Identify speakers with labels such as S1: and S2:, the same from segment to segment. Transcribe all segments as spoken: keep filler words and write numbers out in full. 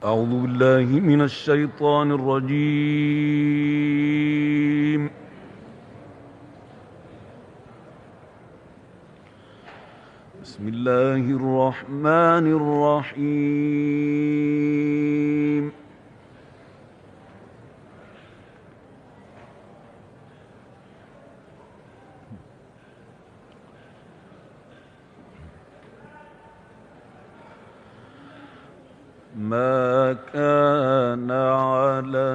S1: أعوذ بالله من الشيطان الرجيم. بسم الله الرحمن الرحيم. ما كان على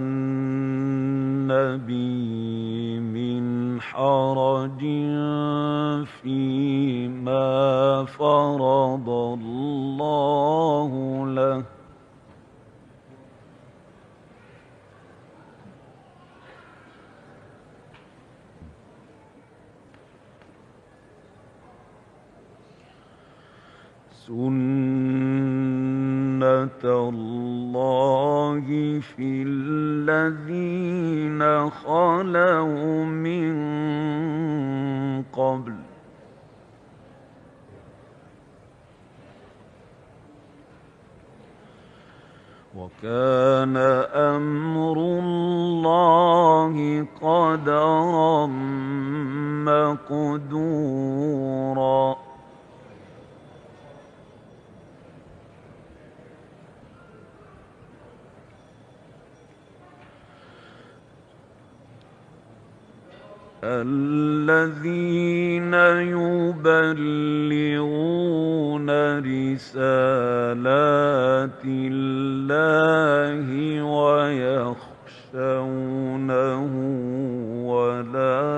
S1: النبي من حرج فيما فرض الله له، سنة الله في الذين خلوا من قبل، وكان أمر الله قدرا مقدورا. الذين يبلغون رسالات الله ويخشونه ولا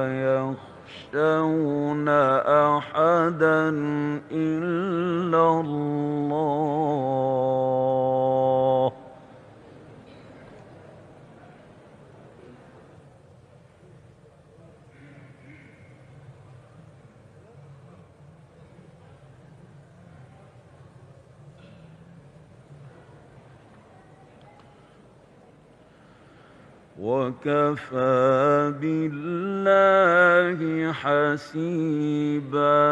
S1: يخشون أحدا إلا الله، وكفى بالله حسيبا.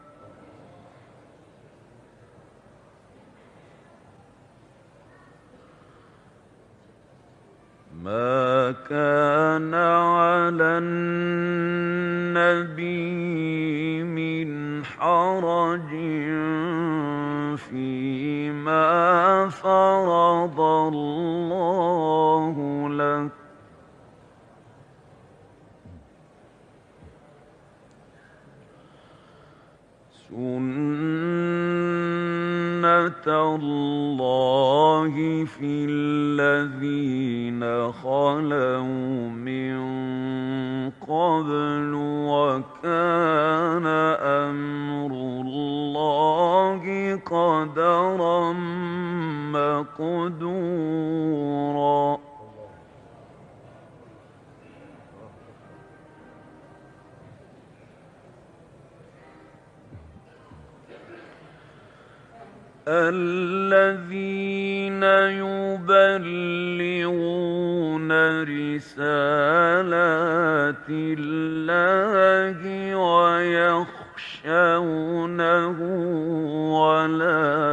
S1: ما كان على النبي من حرج فيما فرض الله له، سنة الله في الذين خلوا من قبل، وكان أمر الله قدرا مقدورا. الذين يبلغون رسالات الله ويخشونه ولا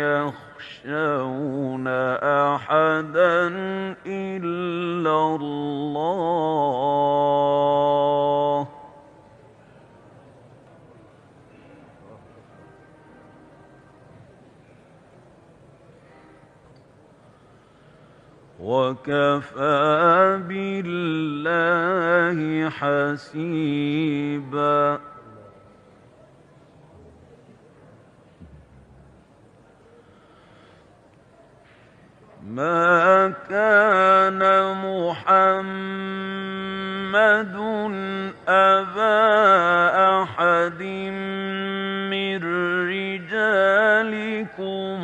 S1: يخشون أحدا إلا الله، وكفى بالله حسيبا. ما كان محمد أبا أحد من رجالكم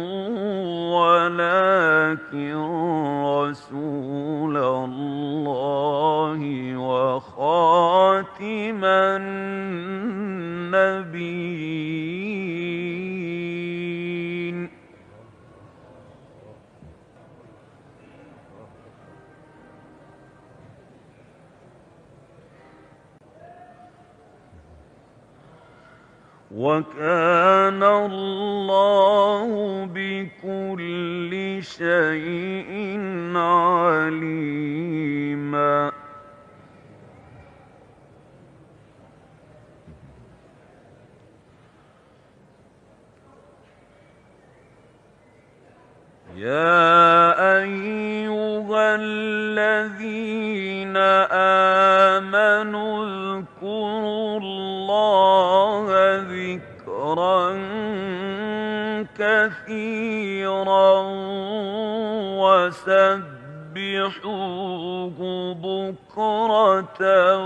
S1: ولكن رسول الله وخاتم النبيين. وكان الله بكل شيء عليما. يا أيها الذين آمنوا اذكروا الله ذكرا كثيرا وسبحوه بكرة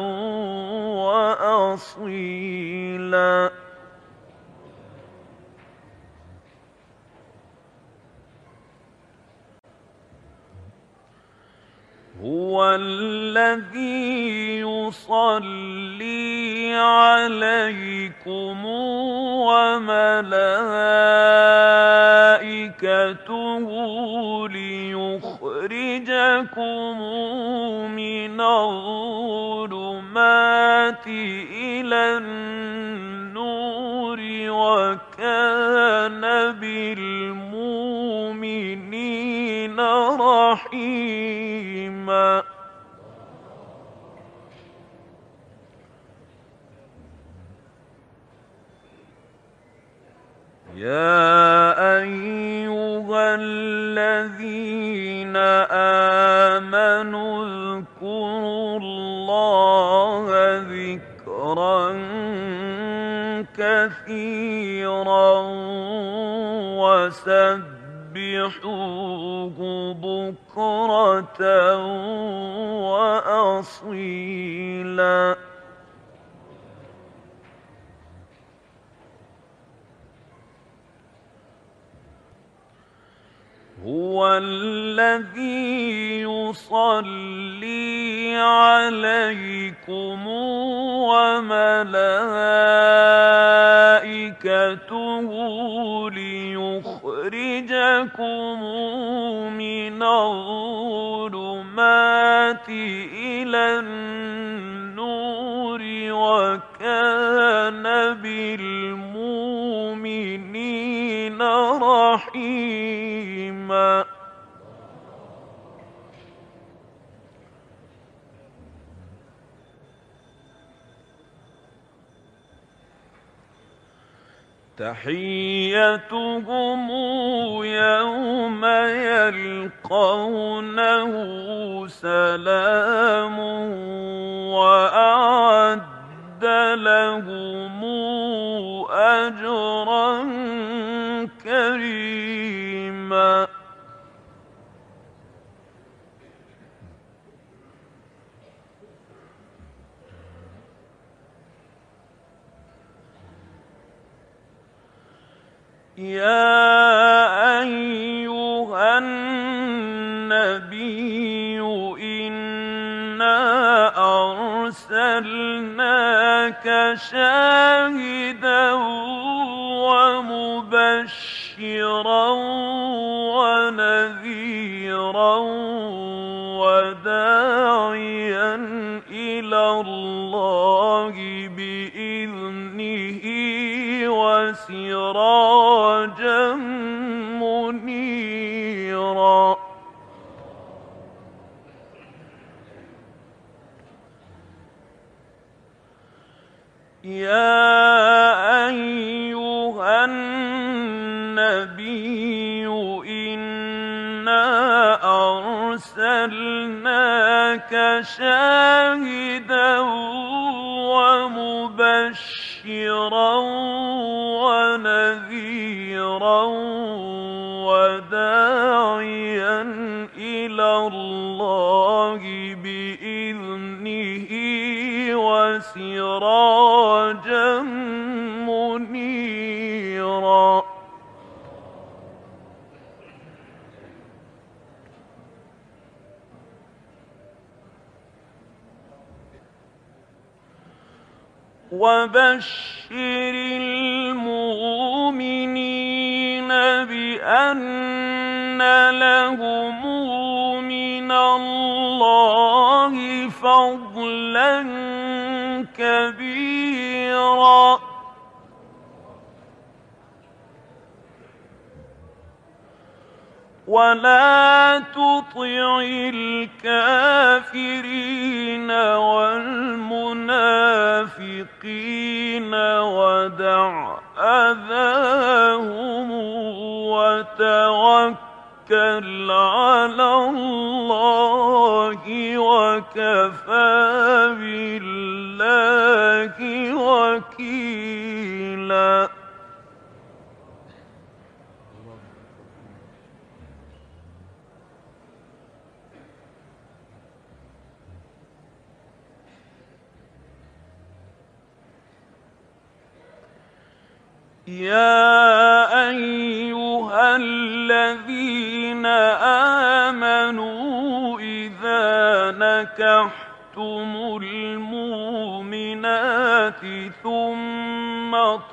S1: وأصيلا. هو الذي يصلي عليكم وملائكته ليخرجكم من الظلمات إلى النور وكان بالمؤمنين رحيما. يا أيها الذين آمنوا اذكروا الله ذكرا كثيرا وسبحوه بكرة وأصيلا. هو الذي يصلي عليكم وملائكته ليخرجكم من الظلمات إلى النور وكان بالمؤمنين رحيما. تحيتهم يوم يلقونه سلام وأعد لهم أجرا كريما. يا أيها النبي إنا أرسلناك شاهدا ومبشرا ونذيرا وداعيا إلى الله بإذنه وسراجا منيرا. يا أيها النبي إنا أرسلناك شاهدا ومبشرا ونذيرا وداعيا إلى الله بإذنه وسراجا منيرا. وبشر المؤمنين بأن لهم من الله فضلا كبيرا. ولا تطع الكافرين والمنافقين ودع أذاهم وتوكل على الله وكفى بالله وكيلا. يا أيها الذين آمنوا إذا نكحتم المؤمنات ثم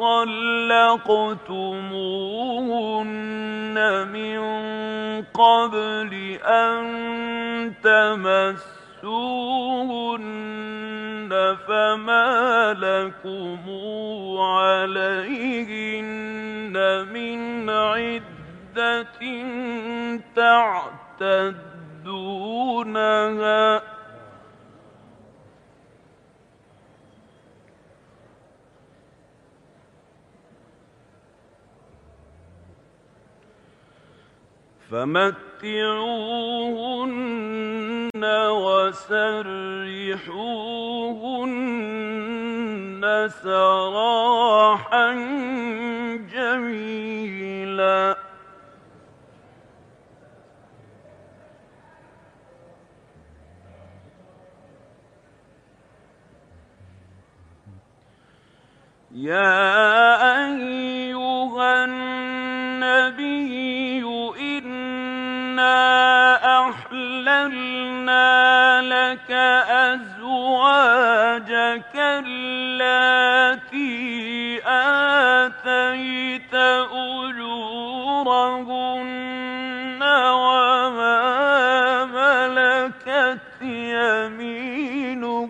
S1: طلقتموهن من قبل أن تمسوهن فما لكم عليهن من عدة تعتدونها فمتعوهن وسرحوهن سراحا جميلا. يا أيها النبي إنا أحللنا لك أزواجك اللاتي آتيت أجورهن وما ملكت يمينك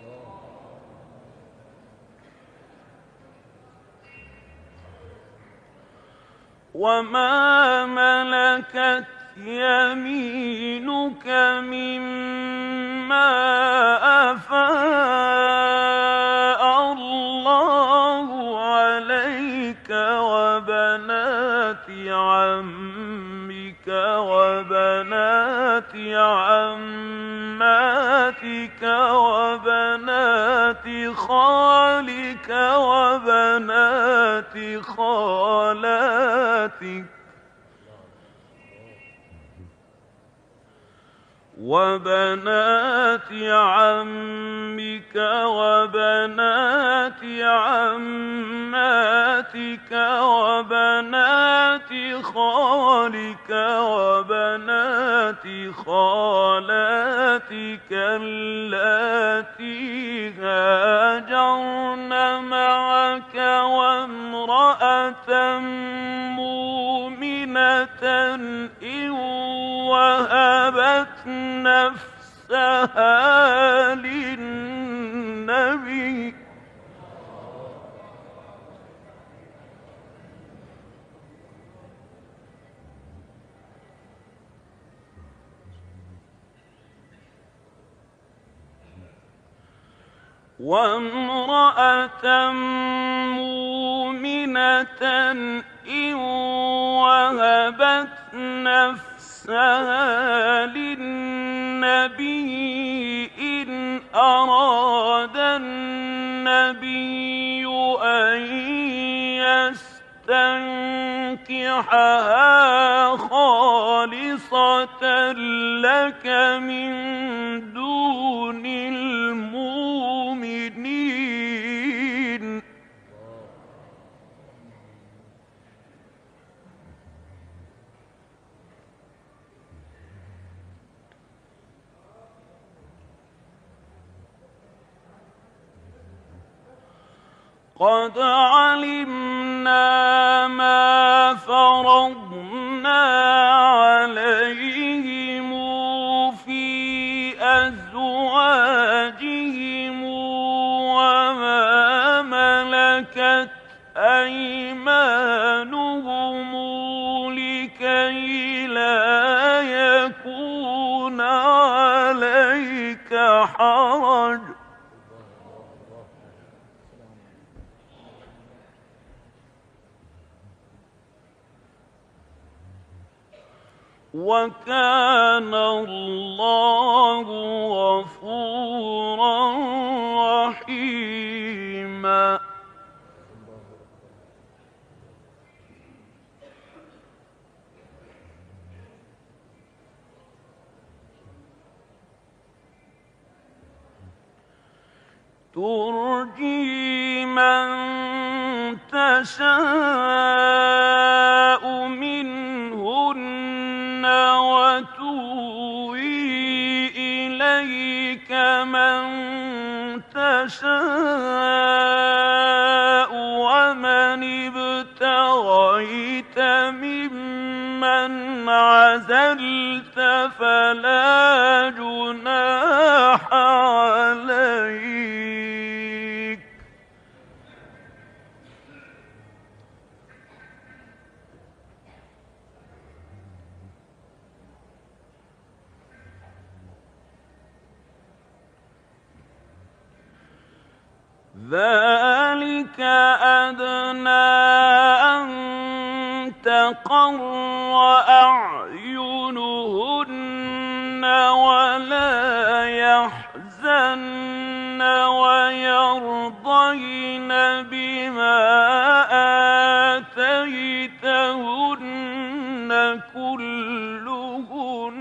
S1: وما ملكت يمينك مما أفاء الله عليك وبنات عمك وبنات عماتك وبنات خالك وبنات خالاتك وبنات عمك وبنات عماتك وبنات خالك وبنات خالاتك اللاتي هاجرن معك وامرأة مؤمنة إن وهبت نفسها للنبي وامرأة مؤمنة إن وهبت نفسها للنبي إن أراد النبي أن يستنكحها خالصة لك من دون المؤمنين قد علمنا ما فرضنا عليهم في أزواجهم وما ملكت أيمانهم لكي لا وكان الله غفورا رحيما. ترجي من تشاء منهن وتوي إليك من تشاء ومن ابتغيت ممن عزلت فلا جناح عليك. ذلك أدنى أن تقر أعينهن ولا يحزن ويرضين بما آتيتهن كلهن.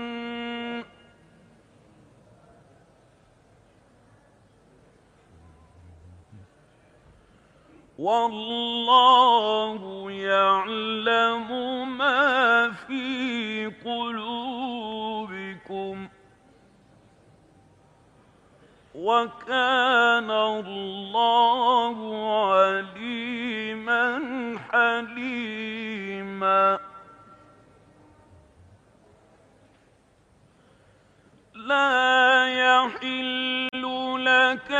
S1: والله يعلم ما في قلوبكم وكان الله عليما حليما. لا يحل لك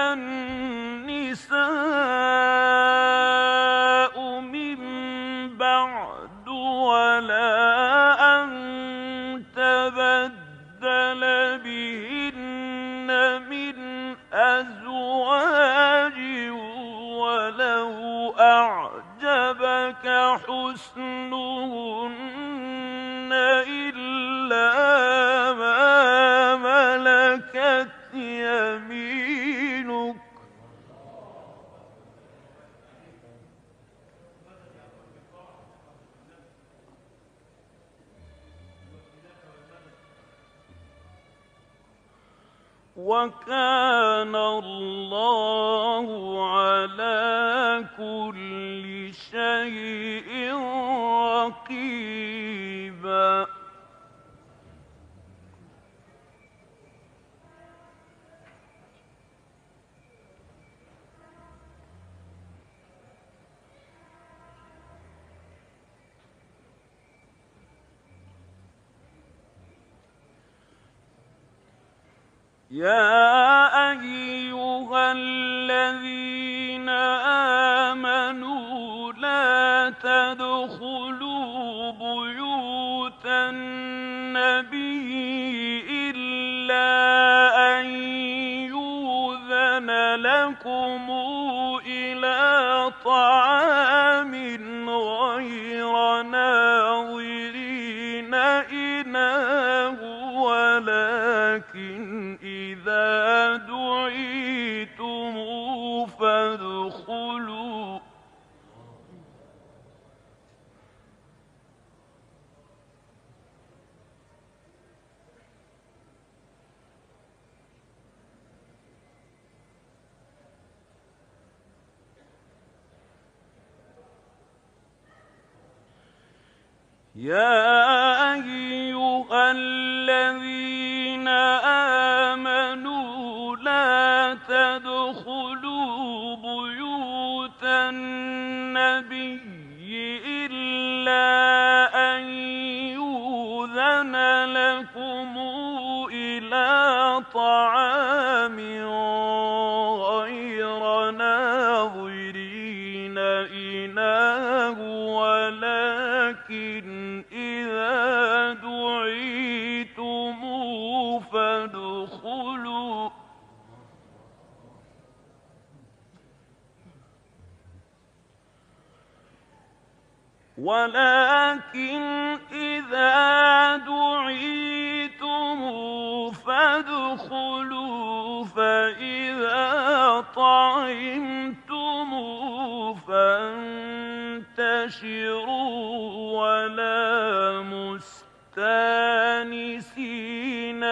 S1: النساء من بعد ولا أن تبدل بهن من أزواج ولو أعجبك حسنهن إلا ما ملكت يمينك وكان الله على كل شيء رقيبا. يا أيها الذين آمنوا لا تدخلوا بيوت النبي إلا أن يؤذن لكم إلى طعام غير ناظرين إناه ولكن إذا دعيتم فادخلوا يا أيها الذين آمنوا لا تدخلوا بيوت النبي إلا أن يؤذن لكم إلى طعام غير ناظرين إناه ولكن إذا دعيتم فادخلوا ولكن إذا مستانسين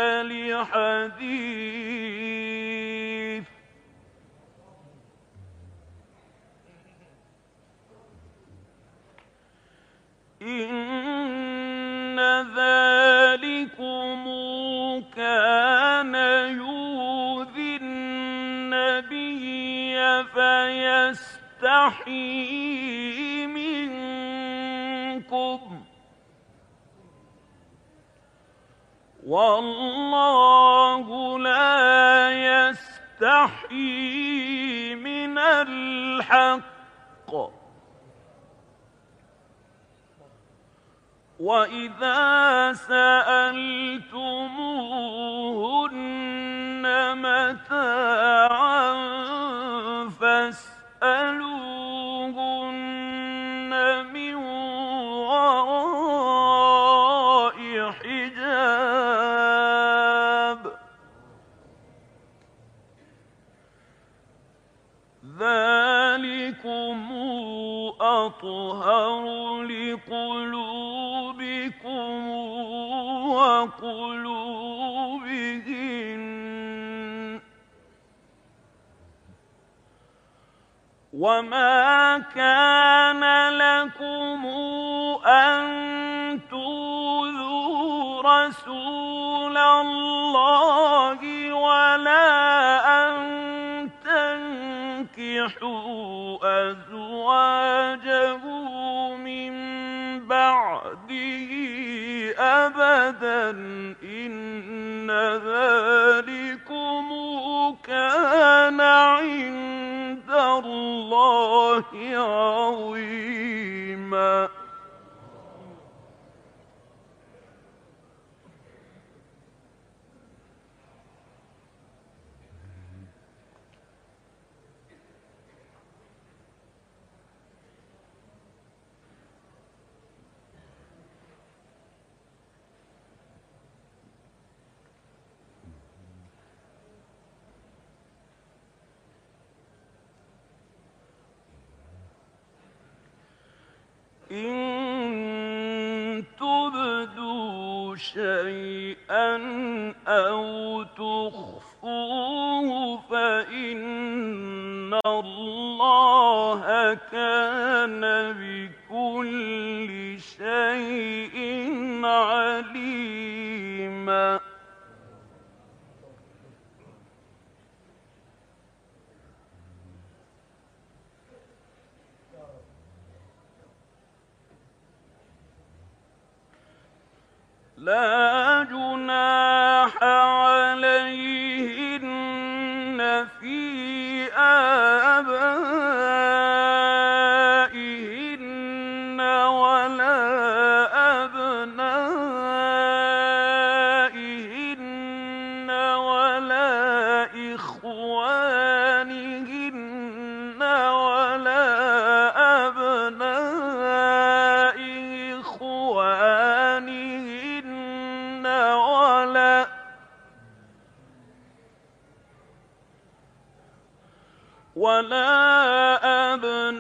S1: لحديث إن ذلكم كان يؤذي النبي فيستحيي منكم والله لا يستحيي من الحق وإذا سألتموهن متاعا فاسألوهن من وراء حجاب ذلكم أطهر لقلوبكم وقلوبهن وما كان لكم أن تؤذوا رسول الله ولا أن تنكحوا أزواجه من بعده أبدا إن ذلكم كان عند الله عظيما إن تبدوا شيئا أو تخفوه فإن الله كان بكل شيء عليما لا جناح عليهن في آبائهن ولا أبنائهن ولا إخوانهن ولا أبناء إخوانهن ولا ولا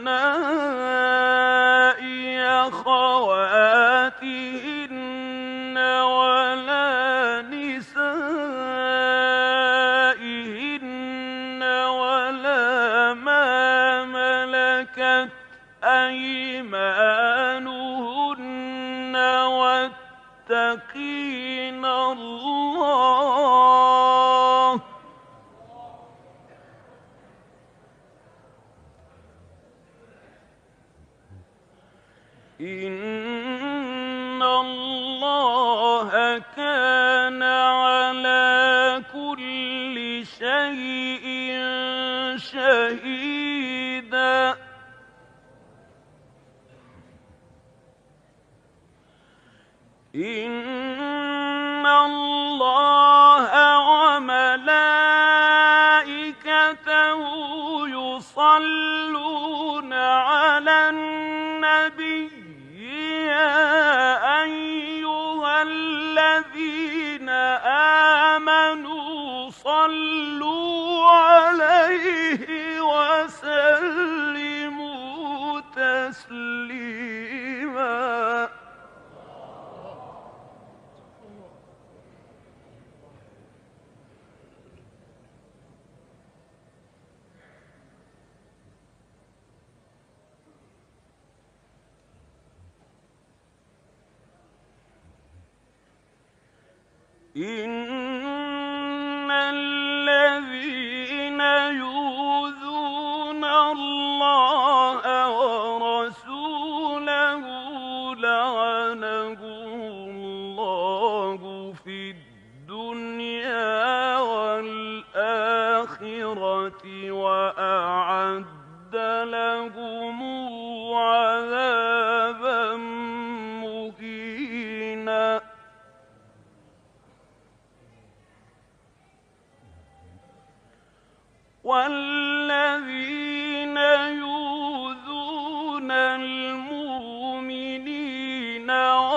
S1: أبناء أخواتهن ولا نسائهن ولا ما ملكت أيمانهن واتقين الله إن الله كان على كل شيء شهيدا إن الله وملائكته يصلون على النبي يا أيها الذين آمنوا صلوا عليه وسلموا تسليما إِنَّ الَّذِينَ يُؤْذُونَ اللَّهَ وَرَسُولَهُ لَعَنَهُمُ اللَّهُ فِي الدُّنْيَا وَالْآخِرَةِ وَأَعَدَّ لَهُمْ عَذَابًا مُّهِينًا. وَالَّذِينَ يُؤْذُونَ الْمُؤْمِنِينَ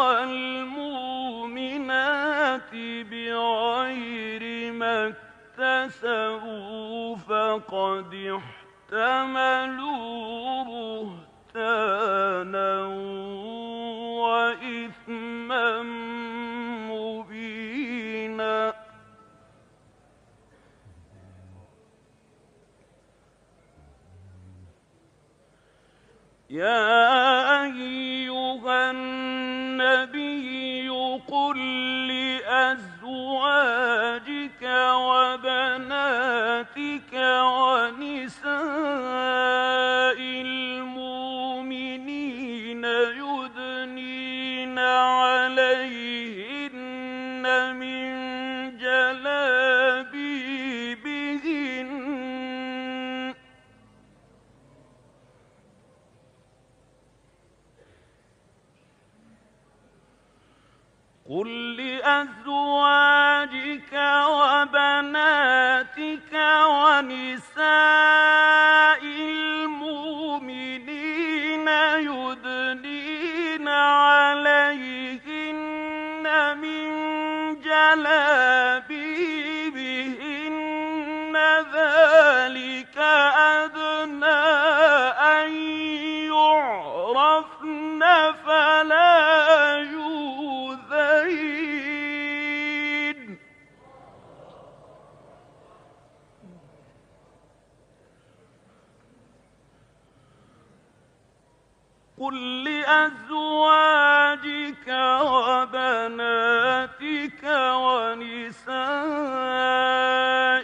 S1: وَالْمُؤْمِنَاتِ بِغَيْرِ مَا اكْتَسَبُوا فَقَدِ احْتَمَلُوا بُهْتَانًا وَإِثْمًا مُّبِينًا. يَا أَيُّهَا النَّبِيُّ قُل لِّأَزْوَاجِكَ وَبَنَاتِكَ وَنِسَاءِ الْمُؤْمِنِينَ يُدْنِينَ عَلَيْهِنَّ مِن جَلَابِيبِهِنَّ قُل لِّأَزْوَاجِكَ وَبَنَاتِكَ وَنِسَاءِ الْمُؤْمِنِينَ يُدْنِينَ عَلَيْهِنَّ مِن جَلَابِيبِهِنَّ ذَٰلِكَ أَدْنَىٰ أَن يُعْرَفْنَ فَلَا يُؤْذَيْنَ. قُل لِّأَزْوَاجِكَ وَبَنَاتِكَ وَنِسَاءِ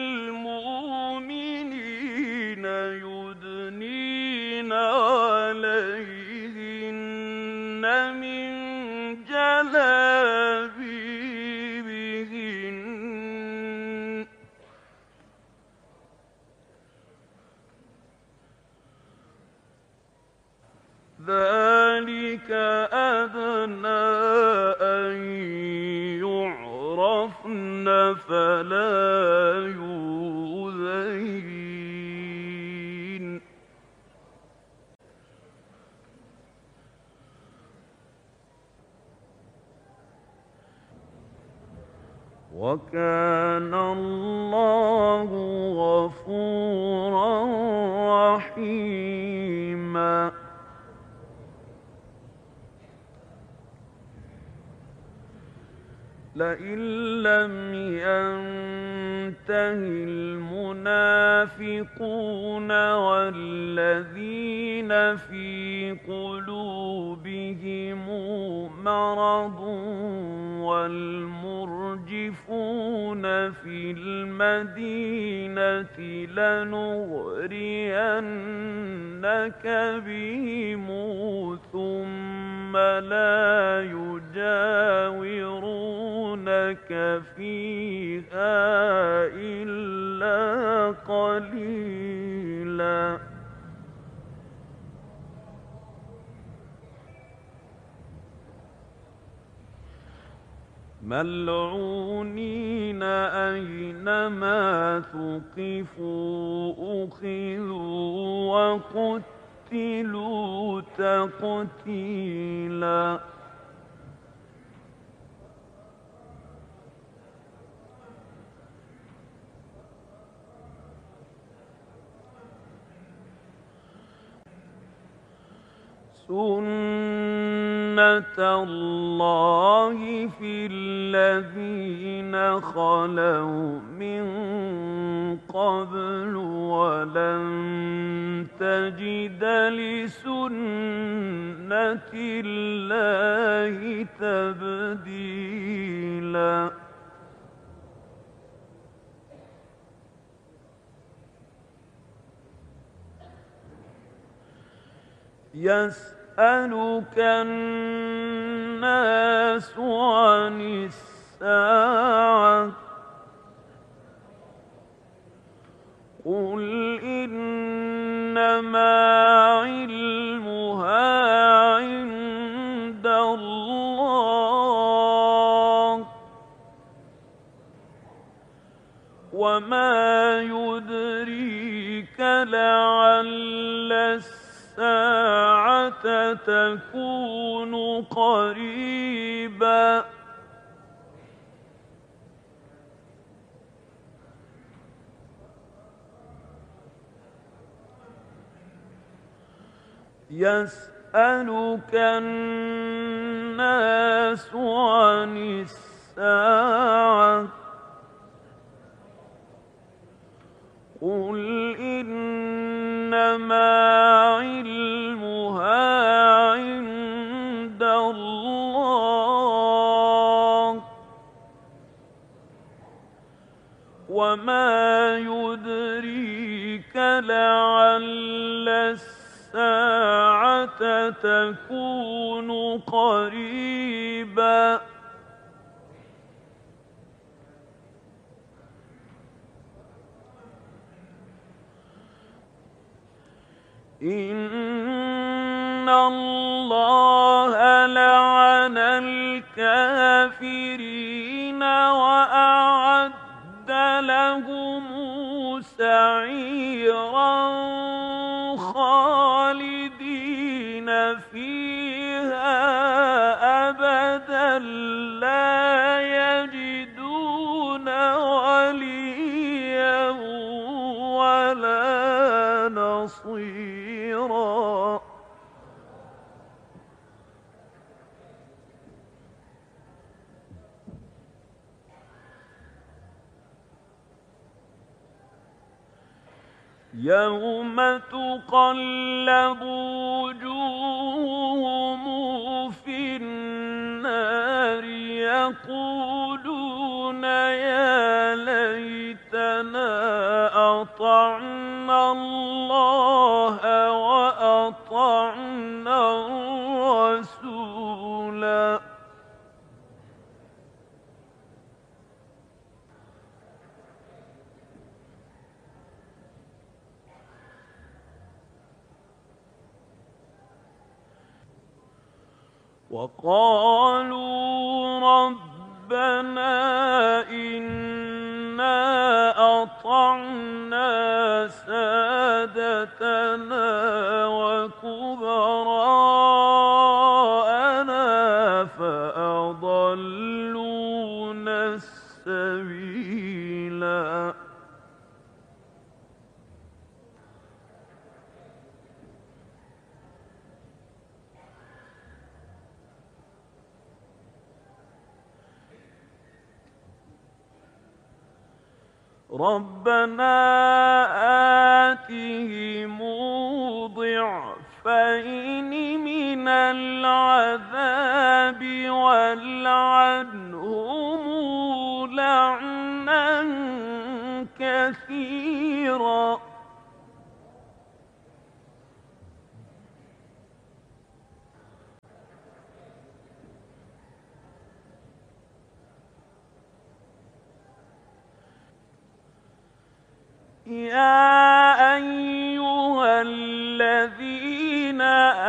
S1: الْمُؤْمِنِينَ يُدْنِينَ عَلَيْهِنَّ مِن جَلَابِيبِهِنَّ ذَٰلِكَ أَدْنَىٰ أَن يُعْرَفْنَ فَلَا يُؤْذَيْنَ. وَكَانَ اللَّهُ غَفُورًا رَّحِيمًا. لَئِن لَّمْ يَنتَهِ الْمُنَافِقُونَ وَالَّذِينَ فِي قُلُوبِهِم مَّرَضٌ وَالْمُرْجِفُونَ فِي الْمَدِينَةِ لَنُغْرِيَنَّكَ بِهِمْ ثُمَّ لَا يُجَاوِرُونَكَ فِيهَا إِلَّا قَلِيلًا. مَّلْعُونِينَ أَيْنَمَا ثُقِفُوا أُخِذُوا وَقُتِّلُوا تَقْتِيلًا. سُنَّةَ اللَّهِ فِي الَّذِينَ خَلَوْا مِن قَبْلُ وَلَن تَجِدَ لِسُنَّةِ اللَّهِ تَبْدِيلًا. يسألك الناس عن الساعة قل إنما علمها عند الله وما يدريك لعل الساعة تكون قريبا يسألك الناس عن الساعة قل إنما علمها عند الله وما يدريك لعل الساعة تكون قريبا إن الله لعن الكافرين وأعد لهم سعيرا خالدين فيها أبدا لا يجدون وليا ولا نصيرا يوم تقلب وجوههم في النار يقولون يا ليتنا أطعنا الله وأطعنا الرسولا وقالوا ربنا إنا أطعنا سادتنا وكبراءنا فأضلونا السبيلا ربنا آتهم ضعفين من العذاب والعنهم لعنا كثيرا يا أيها الذين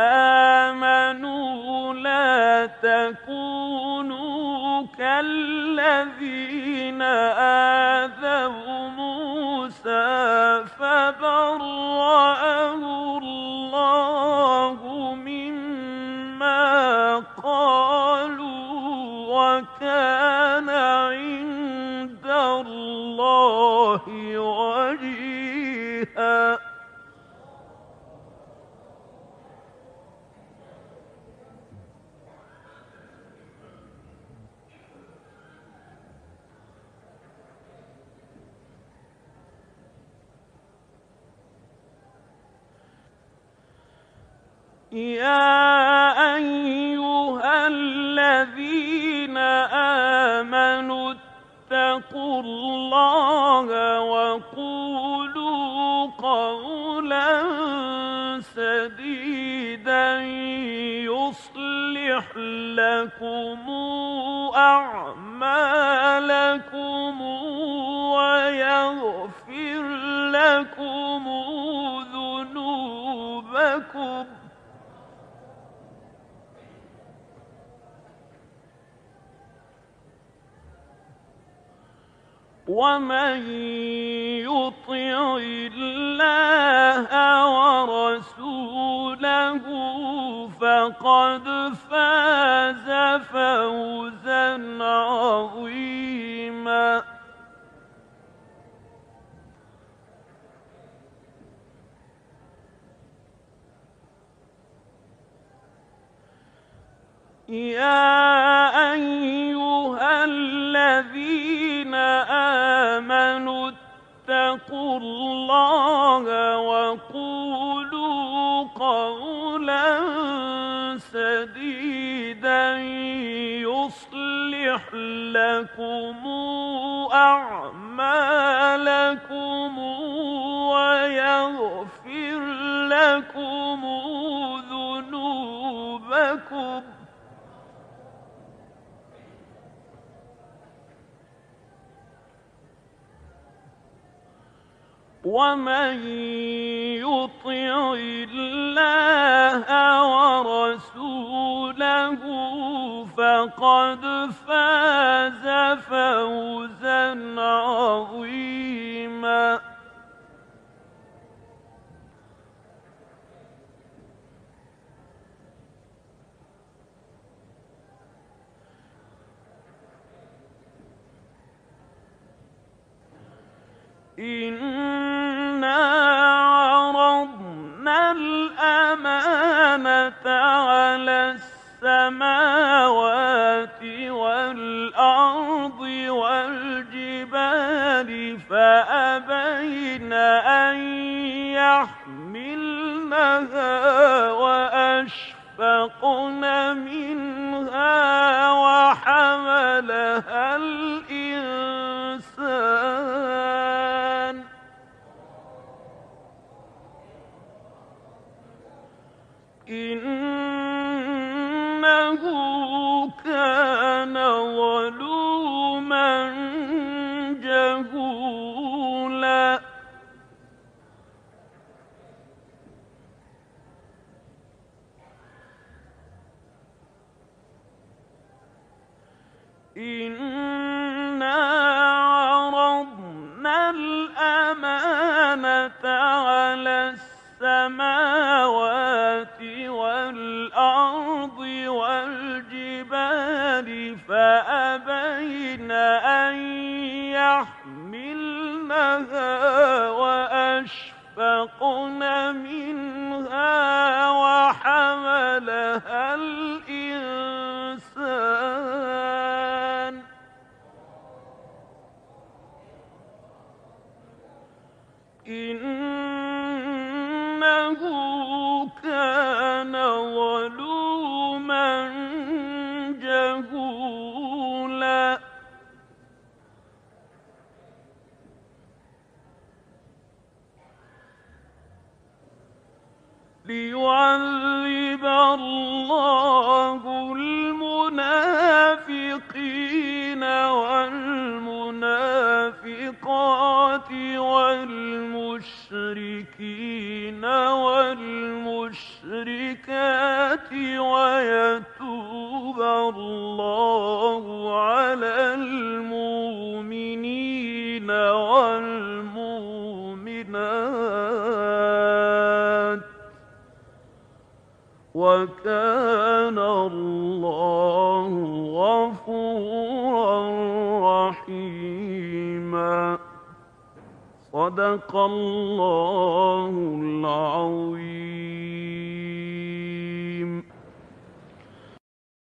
S1: آمنوا لا تكونوا كالذين آذوا موسى فبرأه الله مما قالوا وكان عند الله وجيها يا أيها الذين آمنوا اتقوا الله وقولوا قولا سديدا لكم أعمالكم ويغفر لكم ذنوبكم ومن يطع الله ورسوله فقد فاز فوزا عظيما. يا أيها الذين آمنوا اتقوا الله وقولوا قولا سديدا يصلح لكم أعمالكم ويغفر لكم ذنوبكم ومن يطع الله ورسوله فقد فاز فوزا عظيما. إنا عرضنا الأمانة على السماوات والأرض والجبال فأبين أن يحملنها وأشفقن منها وحملها الإنسان إنه كان ظلوما جهولا. إنا عرضنا الأمانة على السماوات والأرض والجبال فأبين أن يحملنها وأشفقن منها وحملها الإنسان إنه كان ظلوما جهولا. ليعذب الله المنافقين والمنافقات والمشركين والمشركات ويتوب الله على المؤمنين والمؤمنات وكان الله غفورا رحيما. صدق الله العظيم.